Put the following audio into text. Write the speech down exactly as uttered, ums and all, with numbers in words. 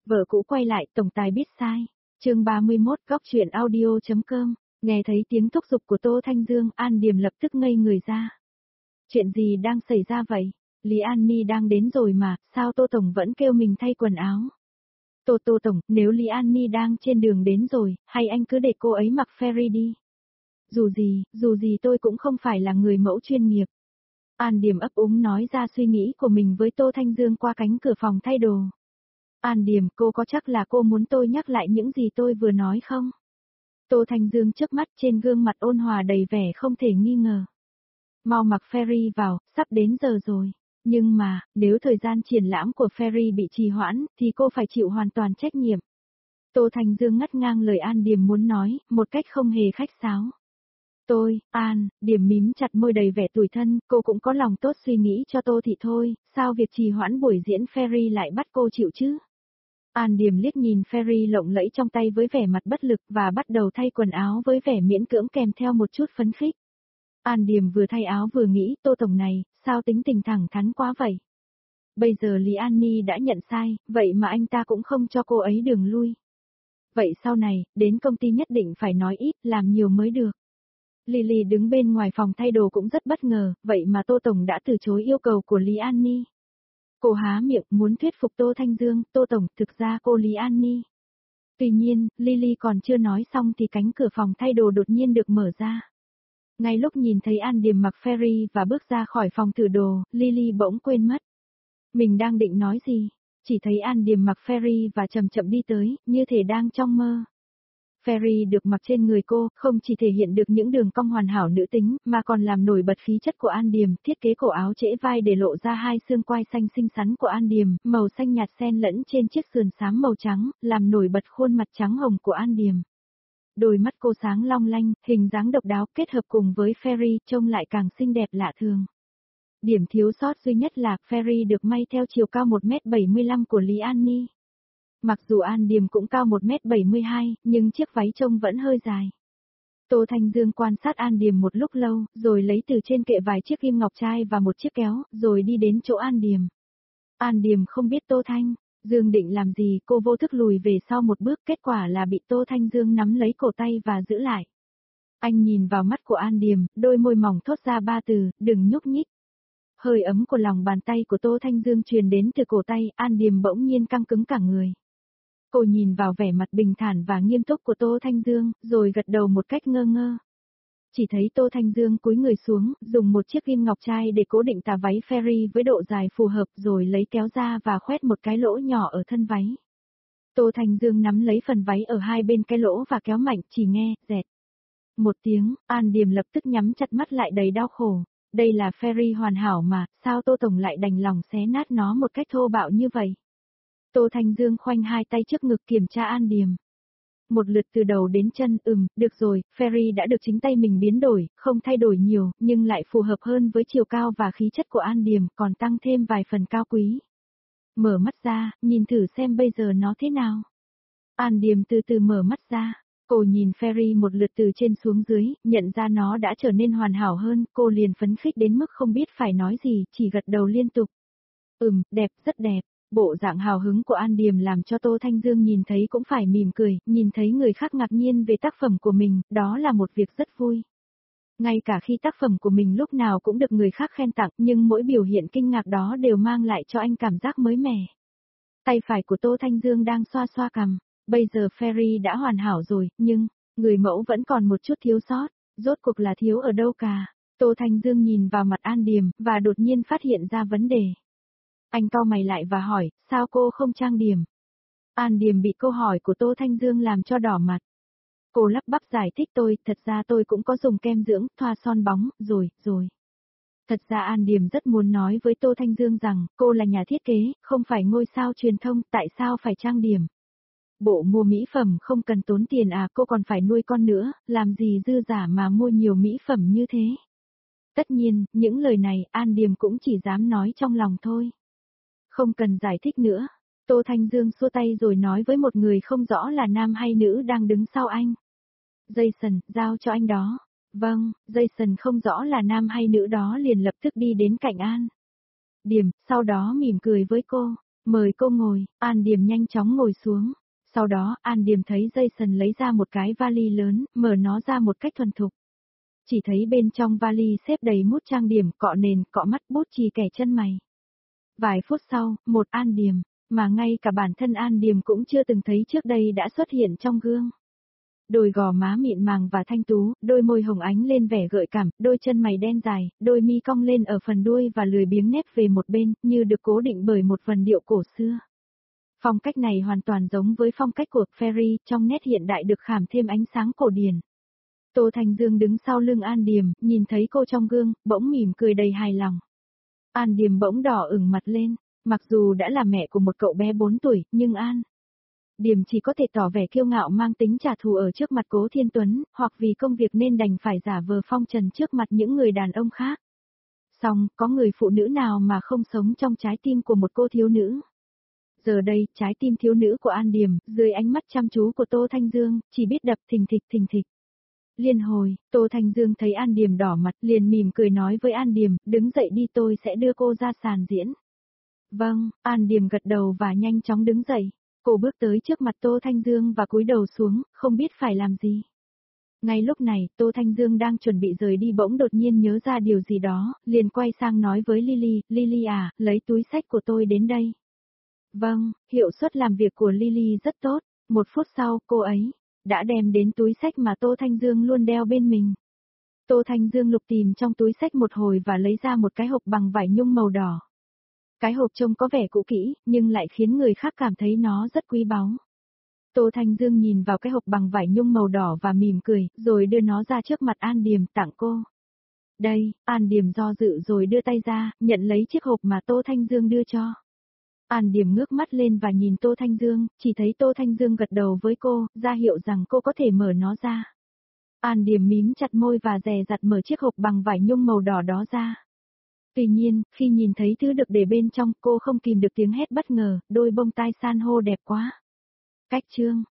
Vợ cũ quay lại, tổng tài biết sai. Chương ba mươi mốt, góc truyện audio chấm com. Nghe thấy tiếng thúc giục của Tô Thanh Dương, An Điềm lập tức ngây người ra. Chuyện gì đang xảy ra vậy? Lý An Ni đang đến rồi mà, sao Tô Tổng vẫn kêu mình thay quần áo? Tô Tô Tổng, nếu Lý An Ni đang trên đường đến rồi, hay anh cứ để cô ấy mặc Ferry đi. Dù gì, dù gì tôi cũng không phải là người mẫu chuyên nghiệp. An Điềm ấp úng nói ra suy nghĩ của mình với Tô Thanh Dương qua cánh cửa phòng thay đồ. An Điềm, cô có chắc là cô muốn tôi nhắc lại những gì tôi vừa nói không? Tô Thanh Dương chớp mắt, trên gương mặt ôn hòa đầy vẻ không thể nghi ngờ. Mau mặc Ferry vào, sắp đến giờ rồi. Nhưng mà, nếu thời gian triển lãm của Ferry bị trì hoãn, thì cô phải chịu hoàn toàn trách nhiệm. Tô Thanh Dương ngắt ngang lời An Điềm muốn nói, một cách không hề khách sáo. Tôi, An, Điềm mím chặt môi đầy vẻ tủi thân, cô cũng có lòng tốt suy nghĩ cho Tô Thị thôi, sao việc trì hoãn buổi diễn Ferry lại bắt cô chịu chứ? An Điềm liếc nhìn Ferry lộng lẫy trong tay với vẻ mặt bất lực và bắt đầu thay quần áo với vẻ miễn cưỡng kèm theo một chút phấn khích. An Điềm vừa thay áo vừa nghĩ, Tô Tổng này, sao tính tình thẳng thắn quá vậy? Bây giờ Lý An Ni đã nhận sai, vậy mà anh ta cũng không cho cô ấy đường lui. Vậy sau này, đến công ty nhất định phải nói ít, làm nhiều mới được. Lily đứng bên ngoài phòng thay đồ cũng rất bất ngờ, vậy mà Tô Tổng đã từ chối yêu cầu của Lý An Ni. Cô há miệng muốn thuyết phục Tô Thanh Dương, Tô Tổng, thực ra cô Lý An Ni. Tuy nhiên, Lily còn chưa nói xong thì cánh cửa phòng thay đồ đột nhiên được mở ra. Ngay lúc nhìn thấy An Điềm mặc Ferry và bước ra khỏi phòng thử đồ, Lily bỗng quên mất. Mình đang định nói gì, chỉ thấy An Điềm mặc Ferry và chậm chậm đi tới, như thể đang trong mơ. Ferry được mặc trên người cô, không chỉ thể hiện được những đường cong hoàn hảo nữ tính, mà còn làm nổi bật khí chất của An Điềm, thiết kế cổ áo trễ vai để lộ ra hai xương quai xanh xinh xắn của An Điềm, màu xanh nhạt xen lẫn trên chiếc sườn xám màu trắng, làm nổi bật khuôn mặt trắng hồng của An Điềm. Đôi mắt cô sáng long lanh, hình dáng độc đáo kết hợp cùng với Ferry trông lại càng xinh đẹp lạ thường. Điểm thiếu sót duy nhất là Ferry được may theo chiều cao một mét bảy mươi lăm của Lý An Ni. Mặc dù An Điềm cũng cao một mét bảy mươi hai, nhưng chiếc váy trông vẫn hơi dài. Tô Thanh Dương quan sát An Điềm một lúc lâu, rồi lấy từ trên kệ vài chiếc kim ngọc trai và một chiếc kéo, rồi đi đến chỗ An Điềm. An Điềm không biết Tô Thanh Dương định làm gì, cô vô thức lùi về sau một bước, kết quả là bị Tô Thanh Dương nắm lấy cổ tay và giữ lại. Anh nhìn vào mắt của An Điềm, đôi môi mỏng thốt ra ba từ, đừng nhúc nhích. Hơi ấm của lòng bàn tay của Tô Thanh Dương truyền đến từ cổ tay, An Điềm bỗng nhiên căng cứng cả người. Cô nhìn vào vẻ mặt bình thản và nghiêm túc của Tô Thanh Dương, rồi gật đầu một cách ngơ ngơ. Chỉ thấy Tô Thanh Dương cúi người xuống, dùng một chiếc kim ngọc trai để cố định tà váy Ferry với độ dài phù hợp, rồi lấy kéo ra và khoét một cái lỗ nhỏ ở thân váy. Tô Thanh Dương nắm lấy phần váy ở hai bên cái lỗ và kéo mạnh, chỉ nghe, dẹt. Một tiếng, An Điềm lập tức nhắm chặt mắt lại đầy đau khổ. Đây là Ferry hoàn hảo mà, sao Tô Tổng lại đành lòng xé nát nó một cách thô bạo như vậy? Tô Thanh Dương khoanh hai tay trước ngực kiểm tra An Điềm. Một lượt từ đầu đến chân, ừm, được rồi, Ferry đã được chính tay mình biến đổi, không thay đổi nhiều, nhưng lại phù hợp hơn với chiều cao và khí chất của An Điềm, còn tăng thêm vài phần cao quý. Mở mắt ra, nhìn thử xem bây giờ nó thế nào. An Điềm từ từ mở mắt ra, cô nhìn Ferry một lượt từ trên xuống dưới, nhận ra nó đã trở nên hoàn hảo hơn, cô liền phấn khích đến mức không biết phải nói gì, chỉ gật đầu liên tục. Ừm, đẹp, rất đẹp. Bộ dạng hào hứng của An Điềm làm cho Tô Thanh Dương nhìn thấy cũng phải mỉm cười, nhìn thấy người khác ngạc nhiên về tác phẩm của mình, đó là một việc rất vui. Ngay cả khi tác phẩm của mình lúc nào cũng được người khác khen tặng, nhưng mỗi biểu hiện kinh ngạc đó đều mang lại cho anh cảm giác mới mẻ. Tay phải của Tô Thanh Dương đang xoa xoa cằm, bây giờ Ferry đã hoàn hảo rồi, nhưng, người mẫu vẫn còn một chút thiếu sót, rốt cuộc là thiếu ở đâu cả. Tô Thanh Dương nhìn vào mặt An Điềm, và đột nhiên phát hiện ra vấn đề. Anh cau mày lại và hỏi, sao cô không trang điểm? An Điềm bị câu hỏi của Tô Thanh Dương làm cho đỏ mặt. Cô lắp bắp giải thích tôi, thật ra tôi cũng có dùng kem dưỡng, thoa son bóng, rồi, rồi. Thật ra An Điềm rất muốn nói với Tô Thanh Dương rằng, cô là nhà thiết kế, không phải ngôi sao truyền thông, tại sao phải trang điểm? Bộ mua mỹ phẩm không cần tốn tiền à, cô còn phải nuôi con nữa, làm gì dư giả mà mua nhiều mỹ phẩm như thế? Tất nhiên, những lời này, An Điềm cũng chỉ dám nói trong lòng thôi. Không cần giải thích nữa. Tô Thanh Dương xua tay rồi nói với một người không rõ là nam hay nữ đang đứng sau anh. Jason, giao cho anh đó. Vâng, Jason không rõ là nam hay nữ đó liền lập tức đi đến cạnh An Điềm, sau đó mỉm cười với cô. Mời cô ngồi, An Điềm nhanh chóng ngồi xuống. Sau đó, An Điềm thấy Jason lấy ra một cái vali lớn, mở nó ra một cách thuần thục. Chỉ thấy bên trong vali xếp đầy mút trang điểm, cọ nền, cọ mắt, bút chì kẻ chân mày. Vài phút sau, một An Điềm, mà ngay cả bản thân An Điềm cũng chưa từng thấy trước đây đã xuất hiện trong gương. Đôi gò má mịn màng và thanh tú, đôi môi hồng ánh lên vẻ gợi cảm, đôi chân mày đen dài, đôi mi cong lên ở phần đuôi và lười biếng nép về một bên, như được cố định bởi một vần điệu cổ xưa. Phong cách này hoàn toàn giống với phong cách của Ferry, trong nét hiện đại được khảm thêm ánh sáng cổ điển. Tô Thanh Dương đứng sau lưng An Điềm, nhìn thấy cô trong gương, bỗng mỉm cười đầy hài lòng. An Điềm bỗng đỏ ửng mặt lên, mặc dù đã là mẹ của một cậu bé bốn tuổi, nhưng An Điềm chỉ có thể tỏ vẻ kiêu ngạo mang tính trả thù ở trước mặt Cố Thiên Tuấn, hoặc vì công việc nên đành phải giả vờ phong trần trước mặt những người đàn ông khác. Song, có người phụ nữ nào mà không sống trong trái tim của một cô thiếu nữ? Giờ đây, trái tim thiếu nữ của An Điềm, dưới ánh mắt chăm chú của Tô Thanh Dương, chỉ biết đập thình thịch thình thịch. Liên hồi, Tô Thanh Dương thấy An Điềm đỏ mặt, liền mỉm cười nói với An Điềm, đứng dậy đi, tôi sẽ đưa cô ra sàn diễn. Vâng, An Điềm gật đầu và nhanh chóng đứng dậy. Cô bước tới trước mặt Tô Thanh Dương và cúi đầu xuống, không biết phải làm gì. Ngay lúc này, Tô Thanh Dương đang chuẩn bị rời đi bỗng đột nhiên nhớ ra điều gì đó, liền quay sang nói với Lily, Lily à, lấy túi xách của tôi đến đây. Vâng, hiệu suất làm việc của Lily rất tốt. Một phút sau, cô ấy đã đem đến túi xách mà Tô Thanh Dương luôn đeo bên mình. Tô Thanh Dương lục tìm trong túi xách một hồi và lấy ra một cái hộp bằng vải nhung màu đỏ. Cái hộp trông có vẻ cũ kỹ, nhưng lại khiến người khác cảm thấy nó rất quý báu. Tô Thanh Dương nhìn vào cái hộp bằng vải nhung màu đỏ và mỉm cười, rồi đưa nó ra trước mặt An Điềm, tặng cô. Đây, An Điềm do dự rồi đưa tay ra, nhận lấy chiếc hộp mà Tô Thanh Dương đưa cho. An Điềm ngước mắt lên và nhìn Tô Thanh Dương, chỉ thấy Tô Thanh Dương gật đầu với cô, ra hiệu rằng cô có thể mở nó ra. An Điềm mím chặt môi và dè dặt mở chiếc hộp bằng vải nhung màu đỏ đó ra. Tuy nhiên, khi nhìn thấy thứ được để bên trong, cô không kìm được tiếng hét bất ngờ, đôi bông tai san hô đẹp quá. Cách chương